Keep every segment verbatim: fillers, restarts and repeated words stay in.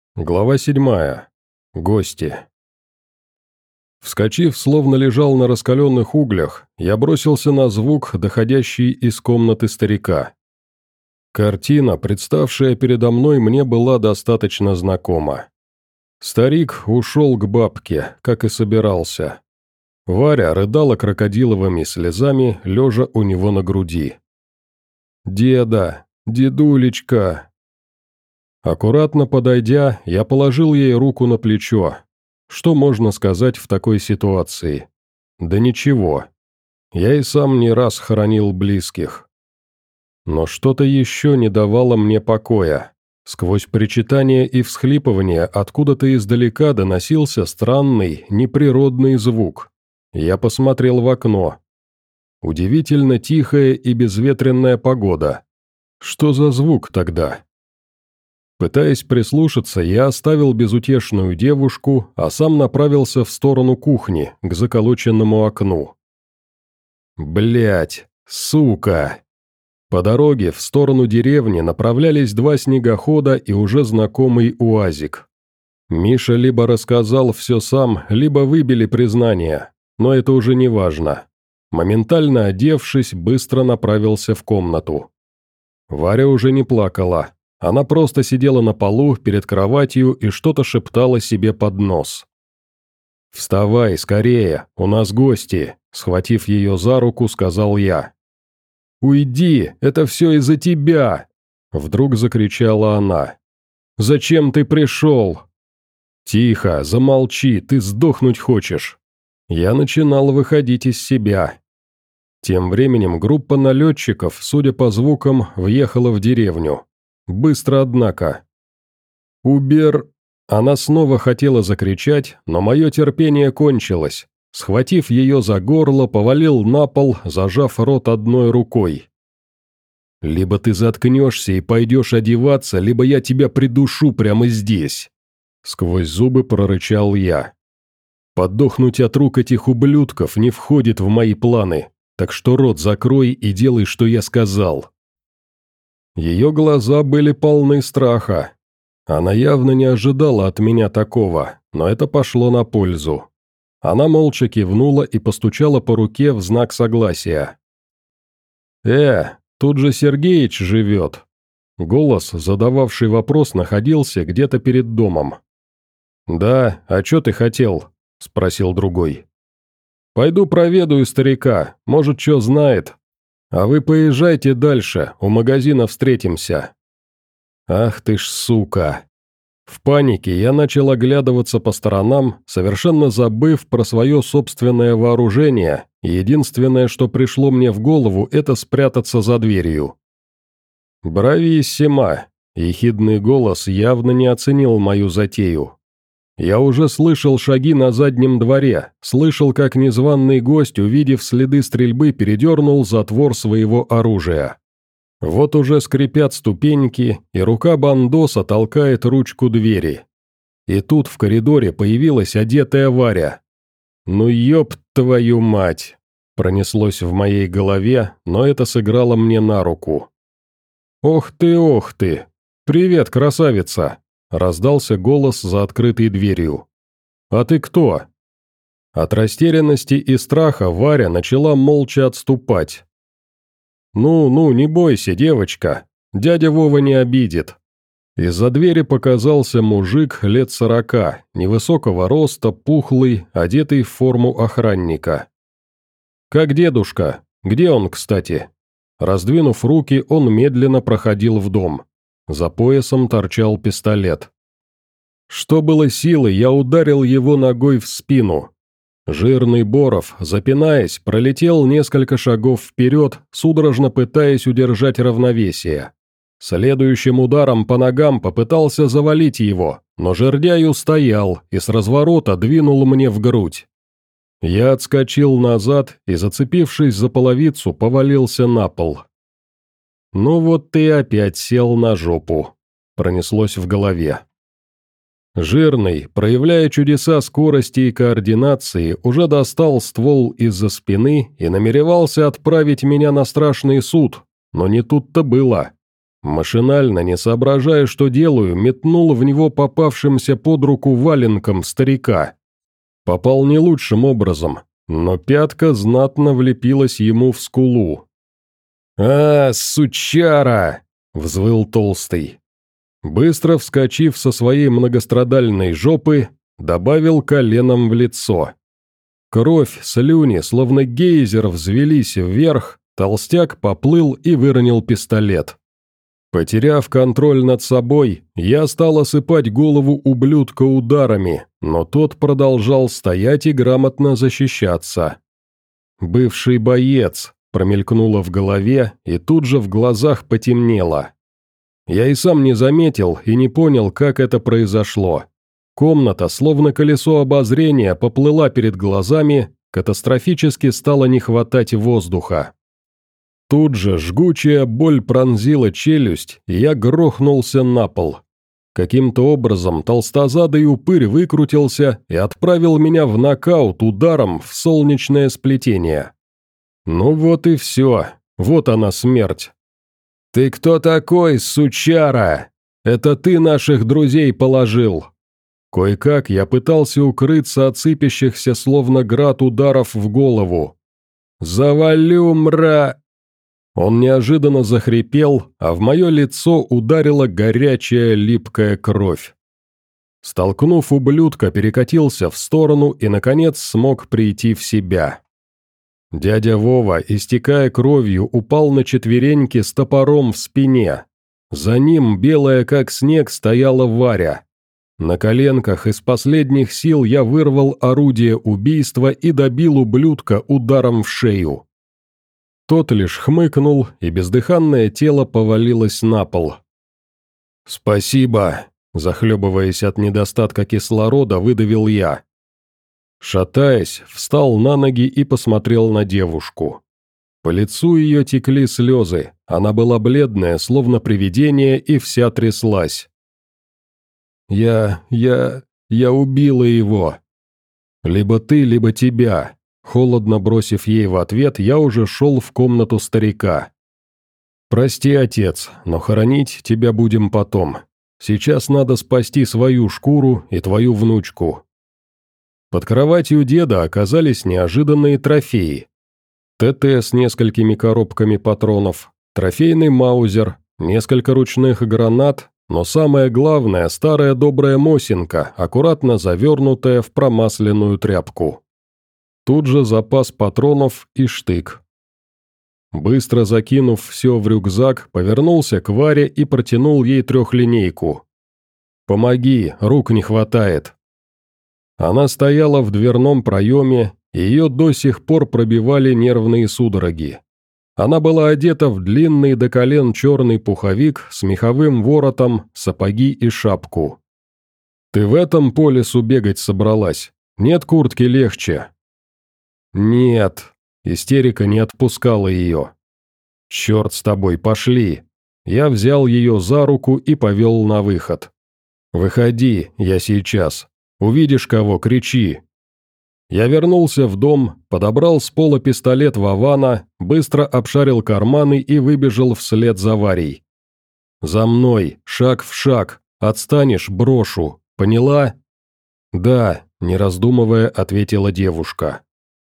Глава седьмая. Гости. Вскочив, словно лежал на раскаленных углях, я бросился на звук, доходящий из комнаты старика. Картина, представшая передо мной, мне была достаточно знакома. Старик ушел к бабке, как и собирался. Варя рыдала крокодиловыми слезами, лежа у него на груди. «Деда! Дедулечка!» Аккуратно подойдя, я положил ей руку на плечо. Что можно сказать в такой ситуации? Да ничего. Я и сам не раз хоронил близких. Но что-то еще не давало мне покоя. Сквозь причитания и всхлипывания откуда-то издалека доносился странный, неприродный звук. Я посмотрел в окно. Удивительно тихая и безветренная погода. Что за звук тогда? Пытаясь прислушаться, я оставил безутешную девушку, а сам направился в сторону кухни, к заколоченному окну. Блять, сука! По дороге в сторону деревни направлялись два снегохода и уже знакомый УАЗик. Миша либо рассказал все сам, либо выбили признание, но это уже не важно. Моментально одевшись, быстро направился в комнату. Варя уже не плакала. Она просто сидела на полу перед кроватью и что-то шептала себе под нос. «Вставай, скорее, у нас гости», — схватив ее за руку, сказал я. «Уйди, это все из-за тебя!» — вдруг закричала она. «Зачем ты пришел?» «Тихо, замолчи, ты сдохнуть хочешь». Я начинал выходить из себя. Тем временем группа налетчиков, судя по звукам, въехала в деревню. Быстро, однако. «Убер...» Она снова хотела закричать, но мое терпение кончилось. Схватив ее за горло, повалил на пол, зажав рот одной рукой. «Либо ты заткнешься и пойдешь одеваться, либо я тебя придушу прямо здесь», — сквозь зубы прорычал я. «Подохнуть от рук этих ублюдков не входит в мои планы, так что рот закрой и делай, что я сказал». Ее глаза были полны страха. Она явно не ожидала от меня такого, но это пошло на пользу. Она молча кивнула и постучала по руке в знак согласия. «Э, тут же Сергеич живет». Голос, задававший вопрос, находился где-то перед домом. «Да, а что ты хотел?» – спросил другой. «Пойду проведаю старика, может, что знает. А вы поезжайте дальше, у магазина встретимся». Ах ты ж сука. В панике я начал оглядываться по сторонам, совершенно забыв про свое собственное вооружение, и единственное, что пришло мне в голову, это спрятаться за дверью. «Брависсимо!» – ехидный голос явно не оценил мою затею. Я уже слышал шаги на заднем дворе, слышал, как незваный гость, увидев следы стрельбы, передернул затвор своего оружия. Вот уже скрипят ступеньки, и рука бандоса толкает ручку двери. И тут в коридоре появилась одетая Варя. «Ну ёб твою мать!» Пронеслось в моей голове, но это сыграло мне на руку. «Ох ты, ох ты! Привет, красавица!» Раздался голос за открытой дверью. «А ты кто?» От растерянности и страха Варя начала молча отступать. «Ну, ну, не бойся, девочка, дядя Вова не обидит». Из-за двери показался мужик лет сорока, невысокого роста, пухлый, одетый в форму охранника. «Как дедушка? Где он, кстати?» Раздвинув руки, он медленно проходил в дом. За поясом торчал пистолет. Что было силы, я ударил его ногой в спину. Жирный Боров, запинаясь, пролетел несколько шагов вперед, судорожно пытаясь удержать равновесие. Следующим ударом по ногам попытался завалить его, но жердяй устоял и с разворота двинул мне в грудь. Я отскочил назад и, зацепившись за половицу, повалился на пол. «Ну вот ты опять сел на жопу», — пронеслось в голове. Жирный, проявляя чудеса скорости и координации, уже достал ствол из-за спины и намеревался отправить меня на страшный суд, но не тут-то было. Машинально, не соображая, что делаю, метнул в него попавшимся под руку валенком старика. Попал не лучшим образом, но пятка знатно влепилась ему в скулу. «А, сучара!» — взвыл Толстый. Быстро вскочив со своей многострадальной жопы, добавил коленом в лицо. Кровь, слюни, словно гейзер, взвелись вверх, толстяк поплыл и выронил пистолет. Потеряв контроль над собой, я стал осыпать голову ублюдка ударами, но тот продолжал стоять и грамотно защищаться. «Бывший боец», — промелькнуло в голове, и тут же в глазах потемнело. Я и сам не заметил и не понял, как это произошло. Комната, словно колесо обозрения, поплыла перед глазами, катастрофически стало не хватать воздуха. Тут же жгучая боль пронзила челюсть, и я грохнулся на пол. Каким-то образом толстозадый упырь выкрутился и отправил меня в нокаут ударом в солнечное сплетение. Ну вот и все, вот она смерть. «Ты кто такой, сучара? Это ты наших друзей положил?» Кое-как я пытался укрыться от сыпящихся словно град ударов в голову. «Завалю, мра!» Он неожиданно захрипел, а в мое лицо ударила горячая липкая кровь. Столкнув ублюдка, перекатился в сторону и, наконец, смог прийти в себя. Дядя Вова, истекая кровью, упал на четвереньки с топором в спине. За ним, белая как снег, стояла Варя. На коленках из последних сил я вырвал орудие убийства и добил ублюдка ударом в шею. Тот лишь хмыкнул, и бездыханное тело повалилось на пол. «Спасибо», – захлебываясь от недостатка кислорода, выдавил я. Шатаясь, встал на ноги и посмотрел на девушку. По лицу ее текли слезы, она была бледная, словно привидение, и вся тряслась. «Я... я... я убила его. Либо ты, либо тебя». Холодно бросив ей в ответ, я уже шел в комнату старика. «Прости, отец, но хоронить тебя будем потом. Сейчас надо спасти свою шкуру и твою внучку». Под кроватью деда оказались неожиданные трофеи. ТТ с несколькими коробками патронов, трофейный маузер, несколько ручных гранат, но самое главное – старая добрая Мосинка, аккуратно завернутая в промасленную тряпку. Тут же запас патронов и штык. Быстро закинув все в рюкзак, повернулся к Варе и протянул ей трехлинейку. «Помоги, рук не хватает». Она стояла в дверном проеме, и ее до сих пор пробивали нервные судороги. Она была одета в длинный до колен черный пуховик с меховым воротом, сапоги и шапку. «Ты в этом по лесу бегать собралась? Нет куртки легче?» «Нет», — истерика не отпускала ее. «Черт с тобой, пошли». Я взял ее за руку и повел на выход. «Выходи, я сейчас. Увидишь кого, кричи». Я вернулся в дом, подобрал с пола пистолет Вована, быстро обшарил карманы и выбежал вслед за Варей. «За мной, шаг в шаг, отстанешь, брошу, поняла?» «Да», — не раздумывая, ответила девушка.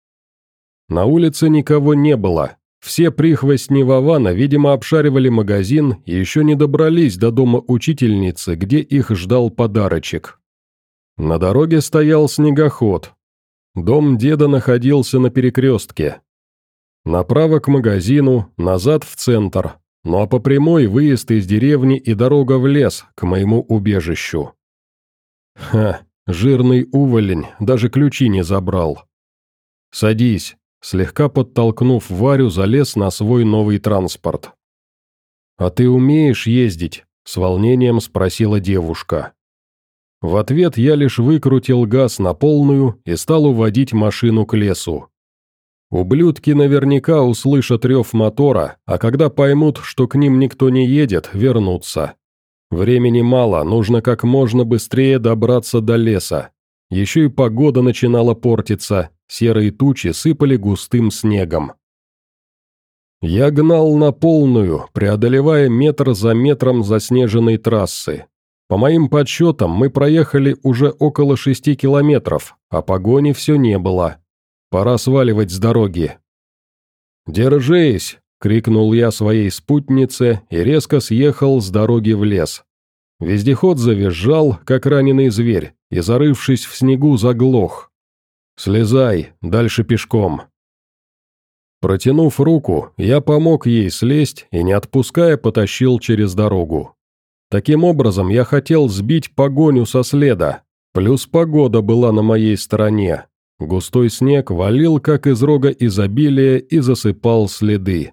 На улице никого не было. Все прихвостни Вована, видимо, обшаривали магазин и еще не добрались до дома учительницы, где их ждал подарочек. На дороге стоял снегоход. Дом деда находился на перекрестке. Направо к магазину, назад в центр, ну а по прямой выезд из деревни и дорога в лес, к моему убежищу. Ха, жирный уволень, даже ключи не забрал. «Садись», слегка подтолкнув Варю, залез на свой новый транспорт. «А ты умеешь ездить?» – с волнением спросила девушка. В ответ я лишь выкрутил газ на полную и стал уводить машину к лесу. Ублюдки наверняка услышат рев мотора, а когда поймут, что к ним никто не едет, вернутся. Времени мало, нужно как можно быстрее добраться до леса. Еще и погода начинала портиться, серые тучи сыпали густым снегом. Я гнал на полную, преодолевая метр за метром заснеженной трассы. По моим подсчетам, мы проехали уже около шести километров, а погони все не было. Пора сваливать с дороги. «Держись!» — крикнул я своей спутнице и резко съехал с дороги в лес. Вездеход завизжал, как раненый зверь, и, зарывшись в снегу, заглох. «Слезай, дальше пешком». Протянув руку, я помог ей слезть и, не отпуская, потащил через дорогу. Таким образом, я хотел сбить погоню со следа, плюс погода была на моей стороне. Густой снег валил, как из рога изобилия, и засыпал следы.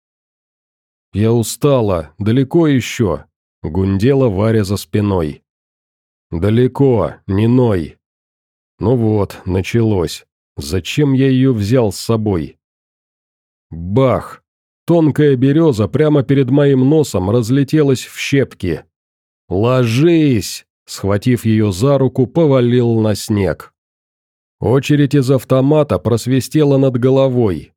«Я устала, далеко еще», — гундела Варя за спиной. «Далеко, не ной». Ну вот, началось. Зачем я ее взял с собой? Бах! Тонкая береза прямо перед моим носом разлетелась в щепки. «Ложись!» — схватив ее за руку, повалил на снег. Очередь из автомата просвистела над головой.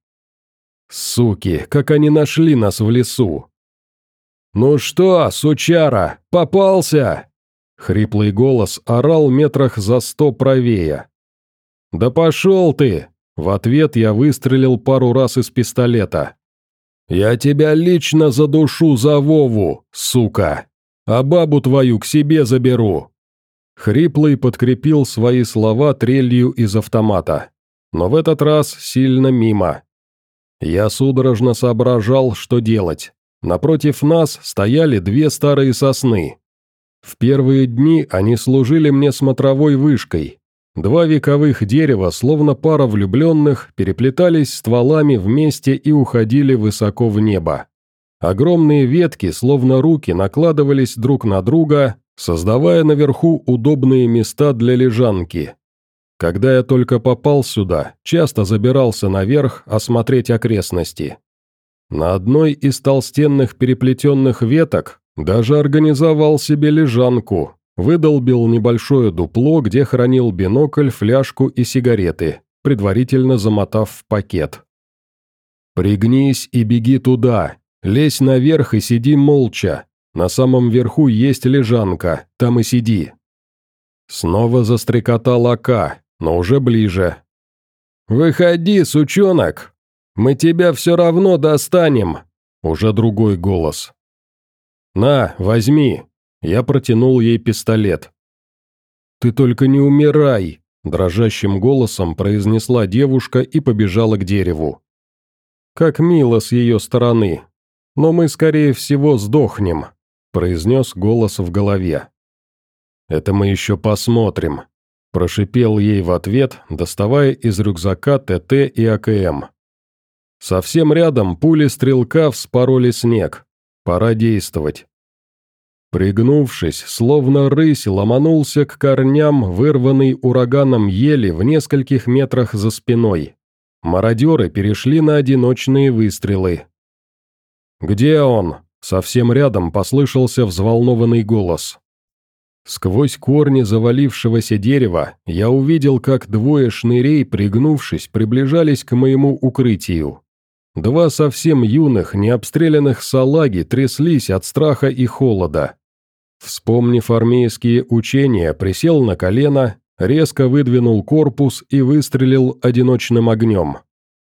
Суки, как они нашли нас в лесу! «Ну что, сучара, попался?» Хриплый голос орал метрах за сто правее. «Да пошел ты!» В ответ я выстрелил пару раз из пистолета. «Я тебя лично задушу за Вову, сука! А бабу твою к себе заберу!» Хриплый подкрепил свои слова трелью из автомата. Но в этот раз сильно мимо. Я судорожно соображал, что делать. Напротив нас стояли две старые сосны. В первые дни они служили мне смотровой вышкой. Два вековых дерева, словно пара влюбленных, переплетались стволами вместе и уходили высоко в небо. Огромные ветки, словно руки, накладывались друг на друга, создавая наверху удобные места для лежанки. Когда я только попал сюда, часто забирался наверх осмотреть окрестности. На одной из толстенных переплетенных веток даже организовал себе лежанку, выдолбил небольшое дупло, где хранил бинокль, фляжку и сигареты, предварительно замотав в пакет. «Пригнись и беги туда, лезь наверх и сиди молча. На самом верху есть лежанка, там и сиди». Снова застрекотал АК, но уже ближе. «Выходи, сучонок! Мы тебя все равно достанем!» Уже другой голос. «На, возьми!» Я протянул ей пистолет. «Ты только не умирай!» Дрожащим голосом произнесла девушка и побежала к дереву. «Как мило с ее стороны! Но мы, скорее всего, сдохнем!» Произнес голос в голове. «Это мы еще посмотрим», – прошипел ей в ответ, доставая из рюкзака ТТ и АКМ. Совсем рядом пули стрелка вспороли снег. Пора действовать. Пригнувшись, словно рысь, ломанулся к корням, вырванный ураганом ели в нескольких метрах за спиной. Мародеры перешли на одиночные выстрелы. «Где он?» – совсем рядом послышался взволнованный голос. Сквозь корни завалившегося дерева я увидел, как двое шнырей, пригнувшись, приближались к моему укрытию. Два совсем юных, необстрелянных салаги тряслись от страха и холода. Вспомнив армейские учения, присел на колено, резко выдвинул корпус и выстрелил одиночным огнем.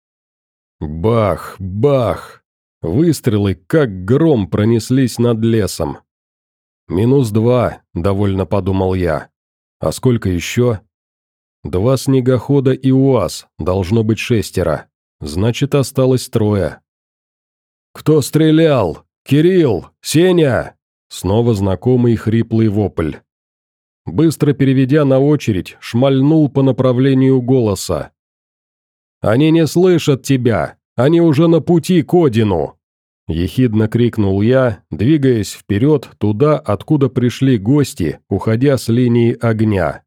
Бах, бах! Выстрелы, как гром, пронеслись над лесом. «Минус два», — довольно подумал я. «А сколько еще?» «Два снегохода и УАЗ, должно быть шестеро. Значит, осталось трое». «Кто стрелял? Кирилл! Сеня!» Снова знакомый хриплый вопль. Быстро переведя на очередь, шмальнул по направлению голоса. «Они не слышат тебя! Они уже на пути к Одину!» Ехидно крикнул я, двигаясь вперед туда, откуда пришли гости, уходя с линии огня.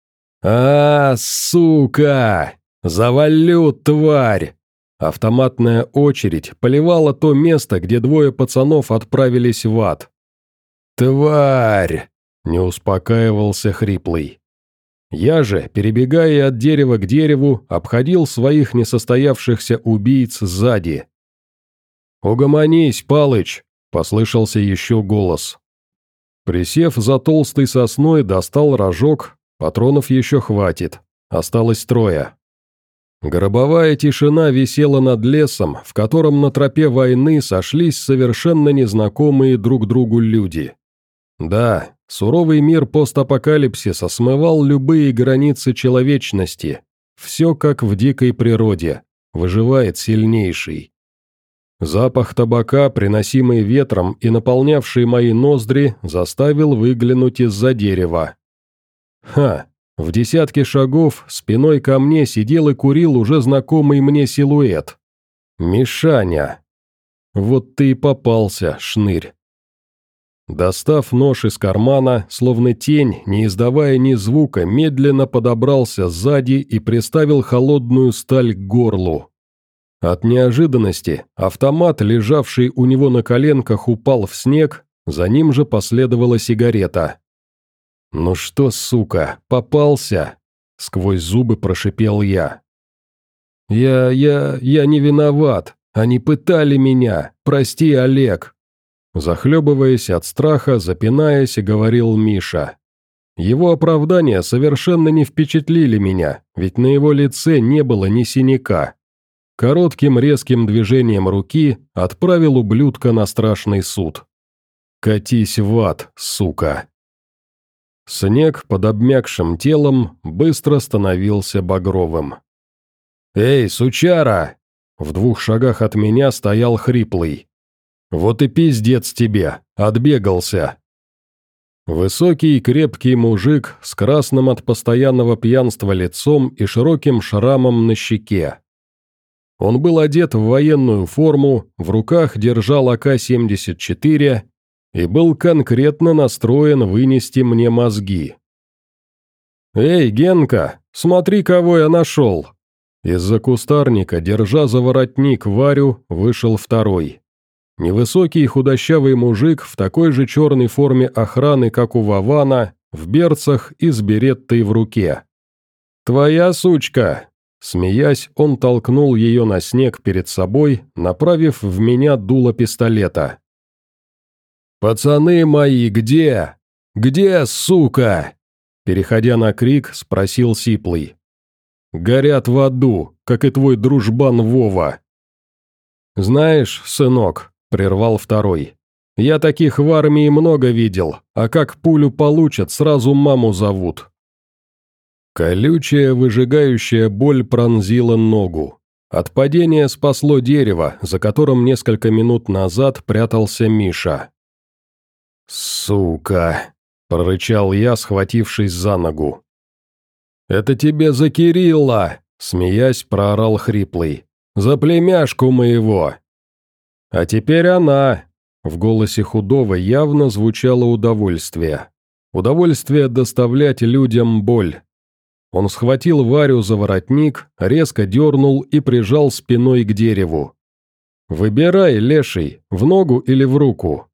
«А, сука! Завалю, тварь!» Автоматная очередь поливала то место, где двое пацанов отправились в ад. «Тварь!» – не успокаивался хриплый. Я же, перебегая от дерева к дереву, обходил своих несостоявшихся убийц сзади. «Угомонись, Палыч!» – послышался еще голос. Присев за толстой сосной, достал рожок, патронов еще хватит, осталось трое. Гробовая тишина висела над лесом, в котором на тропе войны сошлись совершенно незнакомые друг другу люди. Да, суровый мир постапокалипсиса смывал любые границы человечности. Все как в дикой природе, выживает сильнейший. Запах табака, приносимый ветром и наполнявший мои ноздри, заставил выглянуть из-за дерева. Ха! В десятке шагов спиной ко мне сидел и курил уже знакомый мне силуэт. Мишаня. Вот ты и попался, шнырь. Достав нож из кармана, словно тень, не издавая ни звука, медленно подобрался сзади и приставил холодную сталь к горлу. От неожиданности автомат, лежавший у него на коленках, упал в снег, за ним же последовала сигарета. «Ну что, сука, попался?» — сквозь зубы прошипел я. «Я, я, я не виноват. Они пытали меня. Прости, Олег». Захлебываясь от страха, запинаясь, говорил Миша. Его оправдания совершенно не впечатлили меня, ведь на его лице не было ни синяка. Коротким резким движением руки отправил ублюдка на страшный суд. «Катись в ад, сука!» Снег под обмякшим телом быстро становился багровым. «Эй, сучара!» В двух шагах от меня стоял хриплый. «Вот и пиздец тебе, отбегался!» Высокий и крепкий мужик с красным от постоянного пьянства лицом и широким шрамом на щеке. Он был одет в военную форму, в руках держал а ка семьдесят четыре и был конкретно настроен вынести мне мозги. «Эй, Генка, смотри, кого я нашел!» Из-за кустарника, держа за воротник Варю, вышел второй. Невысокий худощавый мужик в такой же черной форме охраны, как у Вована, в берцах и с береттой в руке. «Твоя сучка!» Смеясь, он толкнул ее на снег перед собой, направив в меня дуло пистолета. «Пацаны мои, где? Где, сука?» Переходя на крик, спросил Сиплый. «Горят в аду, как и твой дружбан Вова». «Знаешь, сынок», — прервал второй, — «я таких в армии много видел, а как пулю получат, сразу маму зовут». Колючая, выжигающая боль пронзила ногу. От падения спасло дерево, за которым несколько минут назад прятался Миша. «Сука!» – прорычал я, схватившись за ногу. «Это тебе за Кирилла!» – смеясь, проорал хриплый. «За племяшку моего!» «А теперь она!» – в голосе худого явно звучало удовольствие. Удовольствие доставлять людям боль. Он схватил Варю за воротник, резко дернул и прижал спиной к дереву. «Выбирай, леший, в ногу или в руку?»